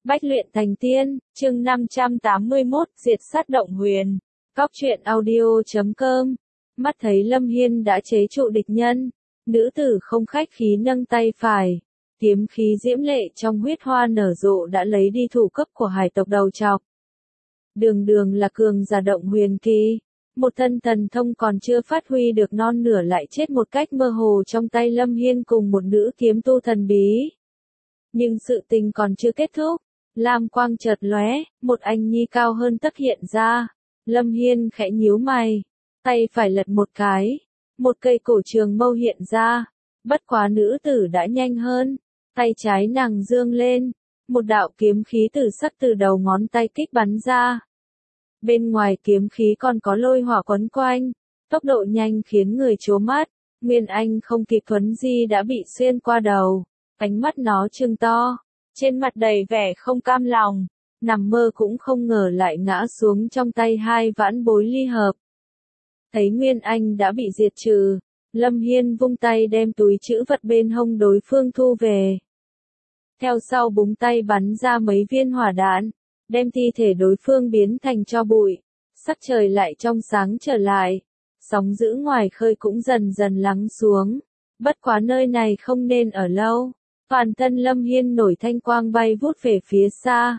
Bách luyện thành tiên, chương 581, diệt sát động huyền. Góc truyện audio.com. Mắt thấy Lâm Hiên đã chế trụ địch nhân, nữ tử không khách khí nâng tay phải. Kiếm khí diễm lệ trong huyết hoa nở rộ đã lấy đi thủ cấp của hải tộc đầu trọc. Đường đường là cường giả động huyền kỳ. Một thân thần thông còn chưa phát huy được non nửa lại chết một cách mơ hồ trong tay Lâm Hiên cùng một nữ kiếm tu thần bí. Nhưng sự tình còn chưa kết thúc. Lam quang chợt lóe, một anh nhi cao hơn tấc hiện ra. Lâm Hiên khẽ nhíu mày, tay phải lật một cái, một cây cổ trường mâu hiện ra. Bất quá nữ tử đã nhanh hơn, tay trái nàng dương lên, một đạo kiếm khí tử sắc từ đầu ngón tay kích bắn ra. Bên ngoài kiếm khí còn có lôi hỏa quấn quanh, tốc độ nhanh khiến người trố mắt. Nguyên Anh không kịp thuấn di đã bị xuyên qua đầu, ánh mắt nó trừng to. Trên mặt đầy vẻ không cam lòng, nằm mơ cũng không ngờ lại ngã xuống trong tay hai vãn bối ly hợp. Thấy Nguyên Anh đã bị diệt trừ, Lâm Hiên vung tay đem túi trữ vật bên hông đối phương thu về. Theo sau búng tay bắn ra mấy viên hỏa đạn, đem thi thể đối phương biến thành tro bụi. Sắc trời lại trong sáng trở lại, sóng dữ ngoài khơi cũng dần dần lắng xuống. Bất quá nơi này không nên ở lâu. Toàn thân Lâm Hiên nổi thanh quang bay vút về phía xa.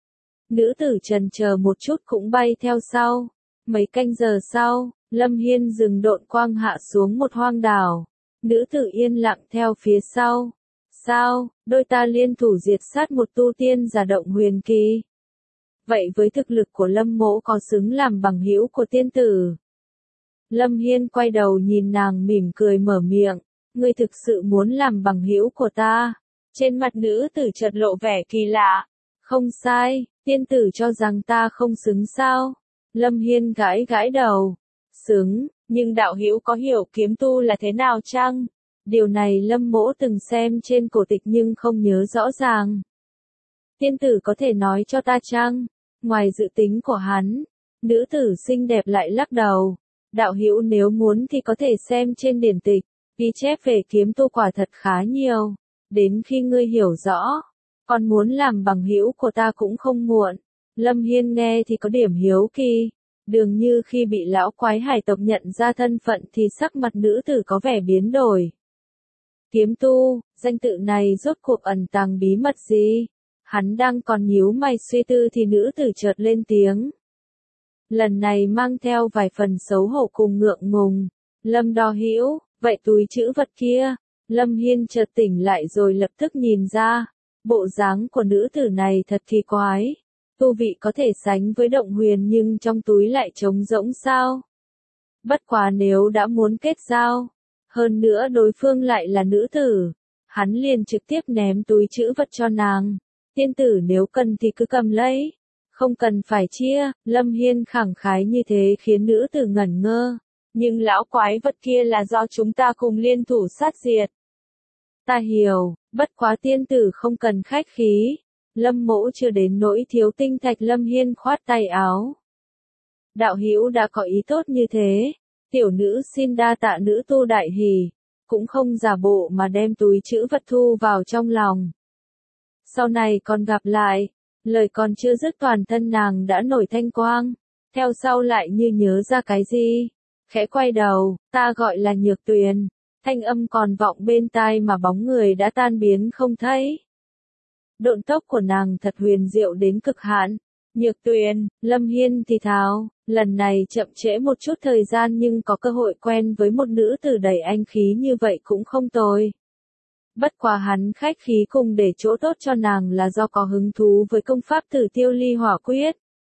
Nữ tử chần chờ một chút cũng bay theo sau. Mấy canh giờ sau, Lâm Hiên dừng độn quang hạ xuống một hoang đảo. Nữ tử yên lặng theo phía sau. Sao, đôi ta liên thủ diệt sát một tu tiên giả động huyền kỳ. Vậy với thực lực của Lâm mỗ có xứng làm bằng hữu của tiên tử? Lâm Hiên quay đầu nhìn nàng mỉm cười mở miệng. Ngươi thực sự muốn làm bằng hữu của ta? Trên mặt nữ tử chợt lộ vẻ kỳ lạ. Không sai, tiên tử cho rằng ta không xứng sao? Lâm Hiên gãi gãi đầu. Xứng, nhưng đạo hữu có hiểu kiếm tu là thế nào chăng? Điều này Lâm mỗ từng xem trên cổ tịch nhưng không nhớ rõ ràng. Tiên tử có thể nói cho ta chăng? Ngoài dự tính của hắn, nữ tử xinh đẹp lại lắc đầu. Đạo hữu nếu muốn thì có thể xem trên điển tịch. Ghi chép về kiếm tu quả thật khá nhiều, đến khi ngươi hiểu rõ, còn muốn làm bằng hữu của ta cũng không muộn. Lâm Hiên nghe thì có điểm hiếu kỳ, dường như khi bị lão quái hải tộc nhận ra thân phận thì sắc mặt nữ tử có vẻ biến đổi. Kiếm tu, danh tự này rốt cuộc ẩn tàng bí mật gì? Hắn đang còn nhíu mày suy tư thì nữ tử chợt lên tiếng. Lần này mang theo vài phần xấu hổ cùng ngượng ngùng. Lâm đo hữu. Vậy túi trữ vật kia, Lâm Hiên chợt tỉnh lại rồi lập tức nhìn ra, bộ dáng của nữ tử này thật kỳ quái, tu vị có thể sánh với động huyền nhưng trong túi lại trống rỗng sao? Bất quá nếu đã muốn kết giao, hơn nữa đối phương lại là nữ tử, hắn liền trực tiếp ném túi trữ vật cho nàng, tiên tử nếu cần thì cứ cầm lấy, không cần phải chia. Lâm Hiên khẳng khái như thế khiến nữ tử ngẩn ngơ. Nhưng lão quái vật kia là do chúng ta cùng liên thủ sát diệt. Ta hiểu, bất quá tiên tử không cần khách khí. Lâm mỗ chưa đến nỗi thiếu tinh thạch. Lâm Hiên khoát tay áo. Đạo hữu đã có ý tốt như thế. Tiểu nữ xin đa tạ nữ tu đại hỉ. Cũng không giả bộ mà đem túi trữ vật thu vào trong lòng. Sau này còn gặp lại. Lời còn chưa dứt toàn thân nàng đã nổi thanh quang. Theo sau lại như nhớ ra cái gì. Khẽ quay đầu, ta gọi là Nhược Tuyền, thanh âm còn vọng bên tai mà bóng người đã tan biến không thấy. Độn tốc của nàng thật huyền diệu đến cực hạn. Nhược Tuyền, Lâm Hiên thì thào, lần này chậm trễ một chút thời gian nhưng có cơ hội quen với một nữ tử đầy anh khí như vậy cũng không tồi. Bất quá hắn khách khí cùng để chỗ tốt cho nàng là do có hứng thú với công pháp Tử Tiêu Ly Hỏa Quyết.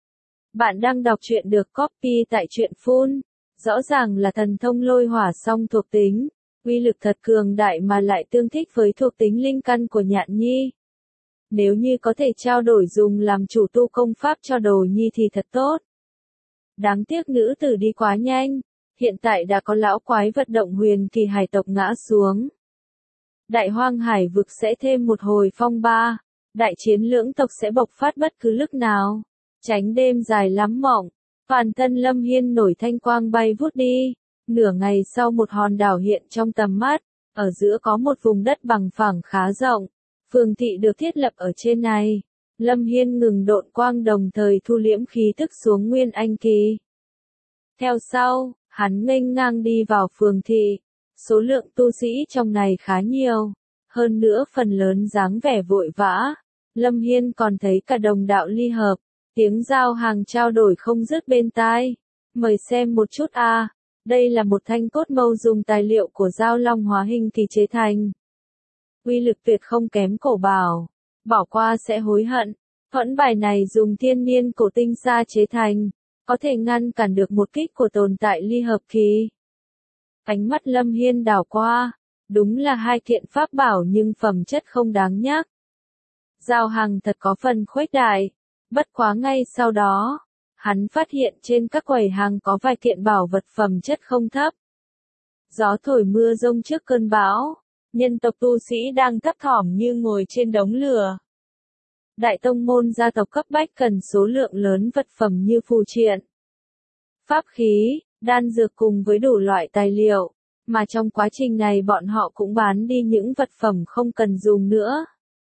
Bạn đang đọc truyện được copy tại truyện Phun. Rõ ràng là thần thông lôi hỏa song thuộc tính, uy lực thật cường đại mà lại tương thích với thuộc tính linh căn của Nhạn Nhi. Nếu như có thể trao đổi dùng làm chủ tu công pháp cho Đồ Nhi thì thật tốt. Đáng tiếc nữ tử đi quá nhanh, hiện tại đã có lão quái vật động huyền kỳ hải tộc ngã xuống. Đại hoang hải vực sẽ thêm một hồi phong ba, đại chiến lưỡng tộc sẽ bộc phát bất cứ lúc nào, tránh đêm dài lắm mộng. Toàn thân Lâm Hiên nổi thanh quang bay vút đi, nửa ngày sau một hòn đảo hiện trong tầm mắt, ở giữa có một vùng đất bằng phẳng khá rộng, phường thị được thiết lập ở trên này. Lâm Hiên ngừng độn quang đồng thời thu liễm khí thức xuống Nguyên Anh kỳ. Theo sau, hắn nghênh ngang đi vào phường thị. Số lượng tu sĩ trong này khá nhiều. Hơn nữa phần lớn dáng vẻ vội vã. Lâm Hiên còn thấy cả đồng đạo ly hợp. Tiếng giao hàng trao đổi không dứt bên tai. Mời xem một chút a. Đây là một thanh cốt mâu dùng tài liệu của Giao Long hóa hình kỳ chế thành. Uy lực tuyệt không kém cổ bảo. Bỏ qua sẽ hối hận. Thuẫn bài này dùng thiên niên cổ tinh sa chế thành. Có thể ngăn cản được một kích của tồn tại ly hợp kỳ. Ánh mắt Lâm Hiên đảo qua. Đúng là hai kiện pháp bảo nhưng phẩm chất không đáng nhắc. Giao hàng thật có phần khuếch đại. Bất quá ngay sau đó, hắn phát hiện trên các quầy hàng có vài kiện bảo vật phẩm chất không thấp. Gió thổi mưa rông trước cơn bão, nhân tộc tu sĩ đang thấp thỏm như ngồi trên đống lửa. Đại tông môn gia tộc cấp bách cần số lượng lớn vật phẩm như phù triện, pháp khí, đan dược cùng với đủ loại tài liệu, mà trong quá trình này bọn họ cũng bán đi những vật phẩm không cần dùng nữa.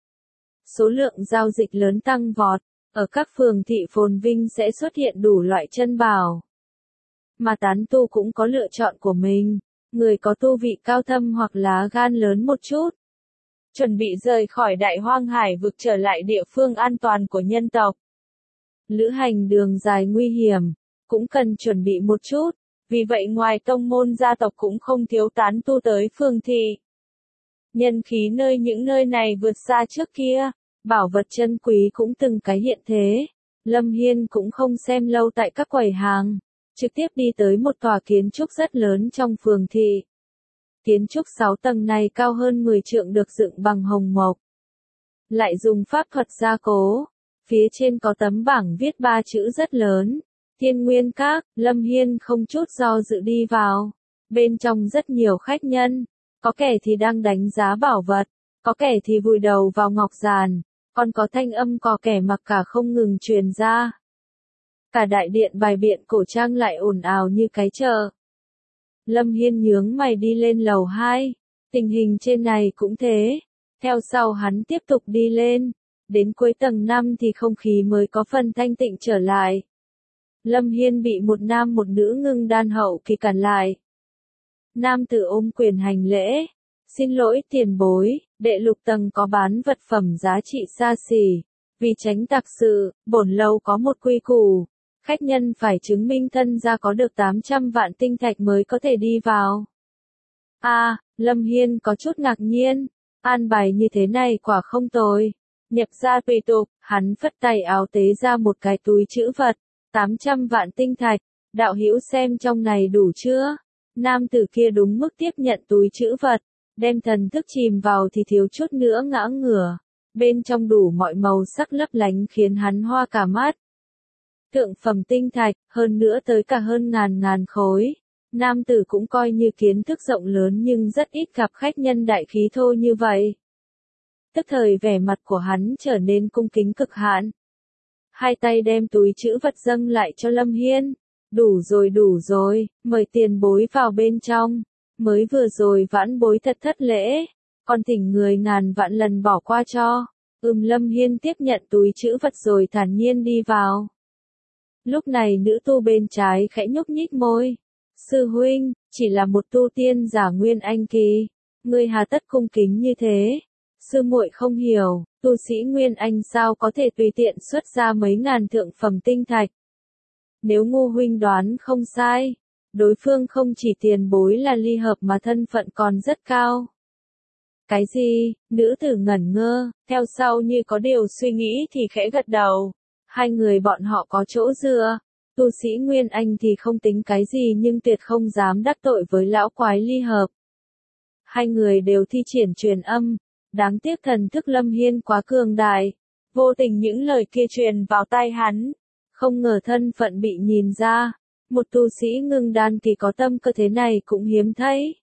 Số lượng giao dịch lớn tăng vọt. Ở các phường thị phồn vinh sẽ xuất hiện đủ loại chân bảo. Mà tán tu cũng có lựa chọn của mình, người có tu vị cao thâm hoặc lá gan lớn một chút. Chuẩn bị rời khỏi đại hoang hải vực trở lại địa phương an toàn của nhân tộc. Lữ hành đường dài nguy hiểm, cũng cần chuẩn bị một chút, vì vậy ngoài tông môn gia tộc cũng không thiếu tán tu tới phường thị. Nhân khí những nơi này vượt xa trước kia. Bảo vật chân quý cũng từng cái hiện thế. Lâm Hiên cũng không xem lâu tại các quầy hàng. Trực tiếp đi tới một tòa kiến trúc rất lớn trong phường thị. Kiến trúc 6 tầng này cao hơn 10 trượng được dựng bằng hồng mộc. Lại dùng pháp thuật gia cố. Phía trên có tấm bảng viết 3 chữ rất lớn. Thiên Nguyên Các. Lâm Hiên không chút do dự đi vào. Bên trong rất nhiều khách nhân. Có kẻ thì đang đánh giá bảo vật. Có kẻ thì vùi đầu vào ngọc giàn. Còn có thanh âm có kẻ mặc cả không ngừng truyền ra. Cả đại điện bài biện cổ trang lại ồn ào như cái chợ. Lâm Hiên nhướng mày đi lên lầu 2. Tình hình trên này cũng thế. Theo sau hắn tiếp tục đi lên. Đến cuối tầng 5 thì không khí mới có phần thanh tịnh trở lại. Lâm Hiên bị một nam một nữ ngưng đan hậu kỳ cản lại. Nam tử ôm quyền hành lễ. Xin lỗi tiền bối, đệ lục tầng có bán vật phẩm giá trị xa xỉ. Vì tránh tặc sự, bổn lâu có một quy củ. Khách nhân phải chứng minh thân gia có được 800 vạn tinh thạch mới có thể đi vào. Lâm Hiên có chút ngạc nhiên. An bài như thế này quả không tồi. Nhập ra tùy tục, hắn phất tay áo tế ra một cái túi trữ vật. 800 vạn tinh thạch, đạo hữu xem trong này đủ chưa? Nam tử kia đúng mức tiếp nhận túi trữ vật. Đem thần thức chìm vào thì thiếu chút nữa ngã ngửa. Bên trong đủ mọi màu sắc lấp lánh khiến hắn hoa cả mắt. Thượng phẩm tinh thạch, hơn nữa tới cả hơn ngàn khối. Nam tử cũng coi như kiến thức rộng lớn nhưng rất ít gặp khách nhân đại khí thô như vậy. Tức thời vẻ mặt của hắn trở nên cung kính cực hạn. Hai tay đem túi trữ vật dâng lại cho Lâm Hiên. Đủ rồi, mời tiền bối vào bên trong. Mới vừa rồi vãn bối thật thất lễ, còn thỉnh người ngàn vạn lần bỏ qua cho. Lâm Hiên tiếp nhận túi trữ vật rồi thản nhiên đi vào. Lúc này nữ tu bên trái khẽ nhúc nhích môi. Sư huynh, chỉ là một tu tiên giả Nguyên Anh kỳ, ngươi hà tất cung kính như thế. Sư muội không hiểu, tu sĩ Nguyên Anh sao có thể tùy tiện xuất ra mấy ngàn thượng phẩm tinh thạch. Nếu Ngô huynh đoán không sai, đối phương không chỉ tiền bối là ly hợp mà thân phận còn rất cao. Cái gì? Nữ tử ngẩn ngơ, theo sau như có điều suy nghĩ thì khẽ gật đầu. Hai người bọn họ có chỗ dựa. Tu sĩ Nguyên Anh thì không tính cái gì nhưng tuyệt không dám đắc tội với lão quái ly hợp. Hai người đều thi triển truyền âm. Đáng tiếc thần thức Lâm Hiên quá cường đại. Vô tình những lời kia truyền vào tai hắn. Không ngờ thân phận bị nhìn ra. Một tu sĩ ngưng đan kỳ có tâm cơ thế này cũng hiếm thấy.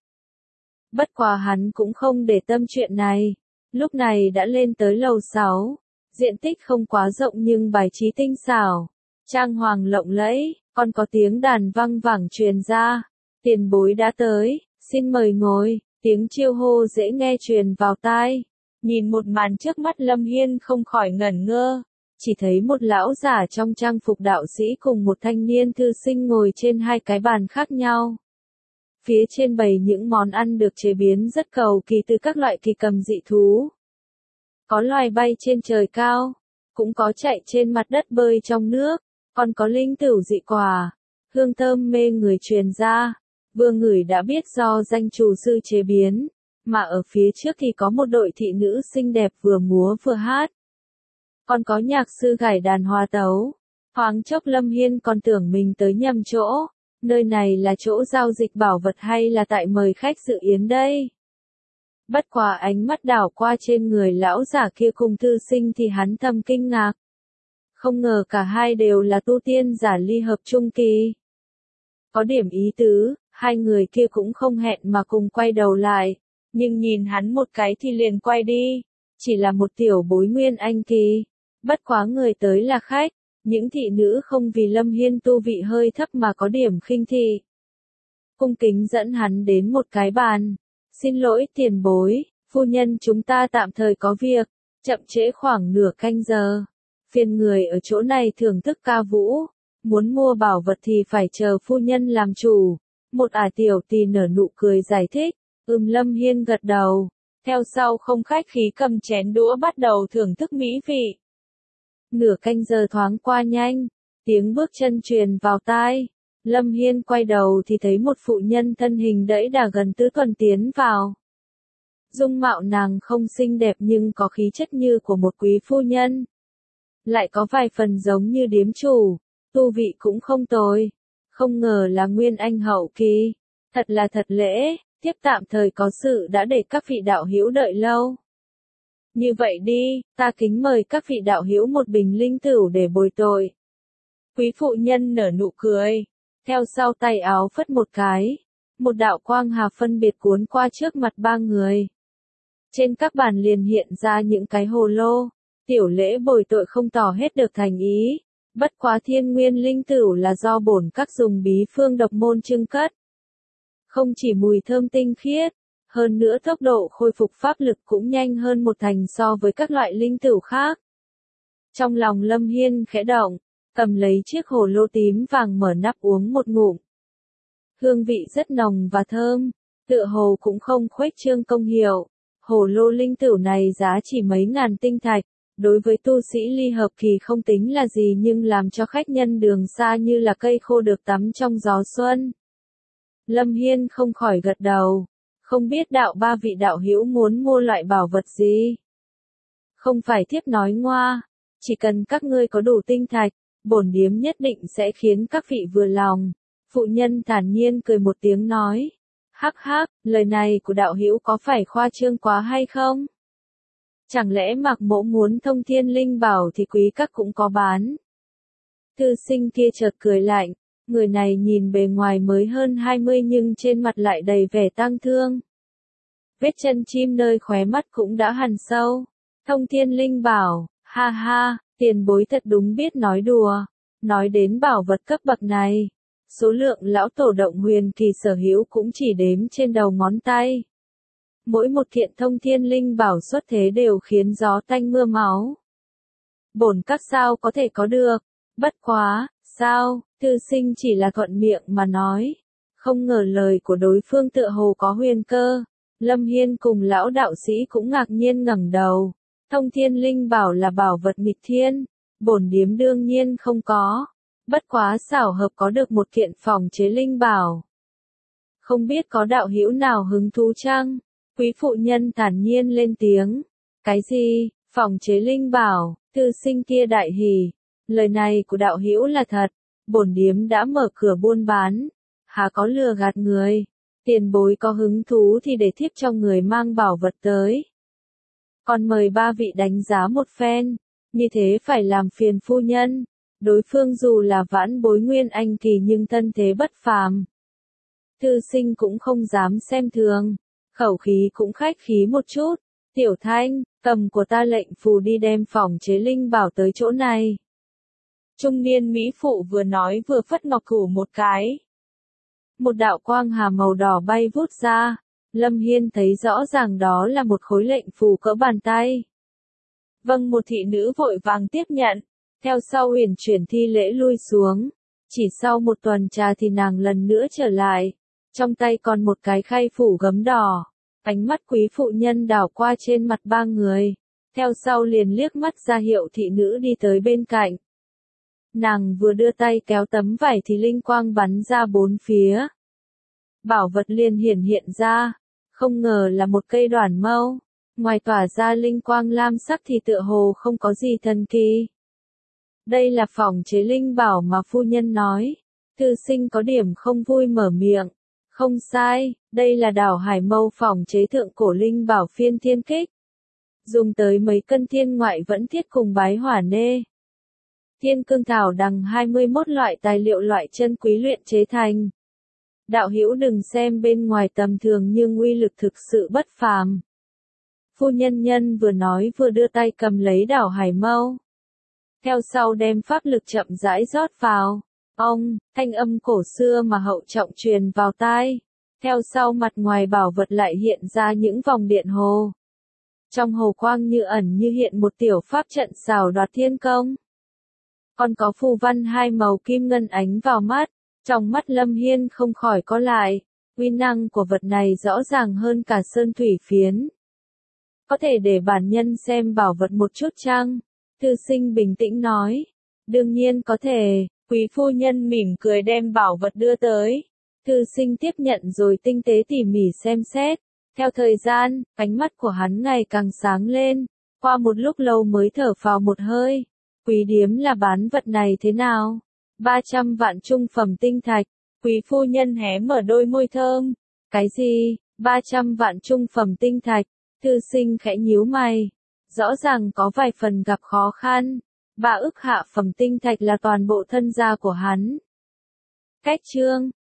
Bất quá hắn cũng không để tâm chuyện này. Lúc này đã lên tới lầu 6. Diện tích không quá rộng nhưng bài trí tinh xảo. Trang hoàng lộng lẫy, còn có tiếng đàn vang vẳng truyền ra. Tiền bối đã tới, xin mời ngồi. Tiếng chiêu hô dễ nghe truyền vào tai. Nhìn một màn trước mắt Lâm Hiên không khỏi ngẩn ngơ. chỉ thấy một lão giả trong trang phục đạo sĩ cùng một thanh niên thư sinh ngồi trên hai cái bàn khác nhau. Phía trên bày những món ăn được chế biến rất cầu kỳ từ các loại kỳ cầm dị thú. Có loài bay trên trời cao, cũng có chạy trên mặt đất bơi trong nước, còn có linh tửu dị quả, hương thơm mê người truyền ra. Vừa ngửi đã biết do danh chủ sư chế biến, mà ở phía trước thì có một đội thị nữ xinh đẹp vừa múa vừa hát. Còn có nhạc sư gảy đàn hòa tấu. Thoáng chốc Lâm Hiên còn tưởng mình tới nhầm chỗ, nơi này là chỗ giao dịch bảo vật hay là tại mời khách dự yến đây? Bất quá ánh mắt đảo qua trên người lão giả kia cùng thư sinh thì hắn thầm kinh ngạc. Không ngờ cả hai đều là tu tiên giả ly hợp trung kỳ. Có điểm ý tứ, hai người kia cũng không hẹn mà cùng quay đầu lại, nhưng nhìn hắn một cái thì liền quay đi, chỉ là một tiểu bối nguyên anh kỳ. Bất quá người tới là khách, những thị nữ không vì Lâm Hiên tu vị hơi thấp mà có điểm khinh thị. Cung kính dẫn hắn đến một cái bàn. Xin lỗi tiền bối, phu nhân chúng ta tạm thời có việc, chậm trễ khoảng nửa canh giờ. Phiền người ở chỗ này thưởng thức ca vũ, muốn mua bảo vật thì phải chờ phu nhân làm chủ. Một tiểu tỳ nở nụ cười giải thích, Lâm Hiên gật đầu, theo sau không khách khí cầm chén đũa bắt đầu thưởng thức mỹ vị. Nửa canh giờ thoáng qua nhanh, tiếng bước chân truyền vào tai. Lâm Hiên quay đầu thì thấy một phụ nhân thân hình đẫy đà gần tứ tuần tiến vào. Dung mạo nàng không xinh đẹp nhưng có khí chất như của một quý phu nhân. Lại có vài phần giống như điếm chủ, tu vị cũng không tồi. Không ngờ là nguyên anh hậu kỳ. Thật là thật lễ, tiếp tạm thời có sự đã để các vị đạo hữu đợi lâu. Như vậy đi, ta kính mời các vị đạo hữu một bình linh tửu để bồi tội. Quý phụ nhân nở nụ cười. Theo sau tay áo phất một cái, một đạo quang hà phân biệt cuốn qua trước mặt ba người. Trên các bàn liền hiện ra những cái hồ lô, tiểu lễ bồi tội không tỏ hết được thành ý, bất quá thiên nguyên linh tửu là do bổn các dùng bí phương độc môn trưng cất. Không chỉ mùi thơm tinh khiết, hơn nữa tốc độ khôi phục pháp lực cũng nhanh hơn một thành so với các loại linh tửu khác. Trong lòng Lâm Hiên khẽ động, cầm lấy chiếc hồ lô tím vàng mở nắp uống một ngụm. Hương vị rất nồng và thơm, tựa hồ cũng không khuếch trương công hiệu. Hồ lô linh tửu này giá chỉ mấy ngàn tinh thạch, đối với tu sĩ ly hợp kỳ không tính là gì nhưng làm cho khách nhân đường xa như là cây khô được tắm trong gió xuân. Lâm Hiên không khỏi gật đầu, không biết đạo ba vị đạo hữu muốn mua loại bảo vật gì. Không phải thiếp nói ngoa, chỉ cần các ngươi có đủ tinh thạch, bổn điếm nhất định sẽ khiến các vị vừa lòng. Phụ nhân thản nhiên cười một tiếng nói. Hắc hắc, lời này của đạo hữu có phải khoa trương quá hay không? Chẳng lẽ Mạc Mỗ muốn thông thiên linh bảo thì quý các cũng có bán? Thư sinh kia chợt cười lạnh, người này nhìn bề ngoài mới hơn 20 nhưng trên mặt lại đầy vẻ tang thương. Vết chân chim nơi khóe mắt cũng đã hằn sâu. Thông thiên linh bảo, ha ha, tiền bối thật đúng biết nói đùa. Nói đến bảo vật cấp bậc này, số lượng lão tổ động huyền kỳ sở hữu cũng chỉ đếm trên đầu ngón tay. Mỗi một kiện thông thiên linh bảo xuất thế đều khiến gió tanh mưa máu. Bổn các sao có thể có được, bất quá, sao, thư sinh chỉ là thuận miệng mà nói. Không ngờ lời của đối phương tựa hồ có huyền cơ. Lâm Hiên cùng lão đạo sĩ cũng ngạc nhiên ngẩng đầu. Thông thiên linh bảo là bảo vật nghịch thiên, bổn điếm đương nhiên không có. Bất quá xảo hợp có được một kiện phòng chế linh bảo. Không biết có đạo hữu nào hứng thú chăng? Quý phụ nhân thản nhiên lên tiếng. Cái gì, phòng chế linh bảo, thư sinh kia đại hỉ. Lời này của đạo hữu là thật, bổn điếm đã mở cửa buôn bán. Há có lừa gạt người, tiền bối có hứng thú thì để thiếp cho người mang bảo vật tới. Còn mời ba vị đánh giá một phen, như thế phải làm phiền phu nhân. Đối phương dù là vãn bối nguyên anh kỳ nhưng thân thế bất phàm. Thư sinh cũng không dám xem thường, khẩu khí cũng khách khí một chút. Tiểu Thanh, cầm của ta lệnh phù đi đem phòng chế linh bảo tới chỗ này. Trung niên mỹ phụ vừa nói vừa phất ngọc thủ một cái. Một đạo quang hà màu đỏ bay vút ra, Lâm Hiên thấy rõ ràng đó là một khối lệnh phù cỡ bàn tay. Vâng, một thị nữ vội vàng tiếp nhận, Theo sau uyển chuyển thi lễ lui xuống. Chỉ sau một tuần trà thì nàng lần nữa trở lại. Trong tay còn một cái khay phủ gấm đỏ. Ánh mắt quý phụ nhân đảo qua trên mặt ba người. Theo sau liền liếc mắt ra hiệu thị nữ đi tới bên cạnh. Nàng vừa đưa tay kéo tấm vải thì linh quang bắn ra bốn phía. Bảo vật liền hiển hiện ra. Không ngờ là một cây đoản mâu. Ngoài tỏa ra linh quang lam sắc thì tựa hồ không có gì thần kỳ. Đây là phỏng chế linh bảo mà phu nhân nói. Thư sinh có điểm không vui mở miệng. Không sai, đây là đảo hải mâu phỏng chế thượng cổ linh bảo phiên thiên kích. Dùng tới mấy cân thiên ngoại vẫn thiết cùng bái hỏa nê. Thiên cương thảo đằng 21 loại tài liệu loại chân quý luyện chế thành. Đạo hữu đừng xem bên ngoài tầm thường nhưng uy lực thực sự bất phàm. Phu nhân vừa nói vừa đưa tay cầm lấy đảo hải mâu. Theo sau đem pháp lực chậm rãi rót vào. Ông, thanh âm cổ xưa mà hậu trọng truyền vào tai. Theo sau mặt ngoài bảo vật lại hiện ra những vòng điện hồ. Trong hồ quang như ẩn như hiện một tiểu pháp trận xảo đoạt thiên công. Còn có phù văn hai màu kim ngân ánh vào mắt. Trong mắt Lâm Hiên không khỏi có lại. Uy năng của vật này rõ ràng hơn cả sơn thủy phiến. Có thể để bản nhân xem bảo vật một chút chăng? Thư sinh bình tĩnh nói. Đương nhiên có thể. Quý phu nhân mỉm cười đem bảo vật đưa tới. Thư sinh tiếp nhận rồi tinh tế tỉ mỉ xem xét. Theo thời gian, ánh mắt của hắn ngày càng sáng lên. Qua một lúc lâu mới thở phào một hơi. Quý điếm là bán vật này thế nào? 300 vạn trung phẩm tinh thạch. Quý phu nhân hé mở đôi môi thơm. Cái gì? 300 vạn trung phẩm tinh thạch. Thư sinh khẽ nhíu mày. Rõ ràng có vài phần gặp khó khăn. 3 ức hạ phẩm tinh thạch là toàn bộ thân gia của hắn. Cách chương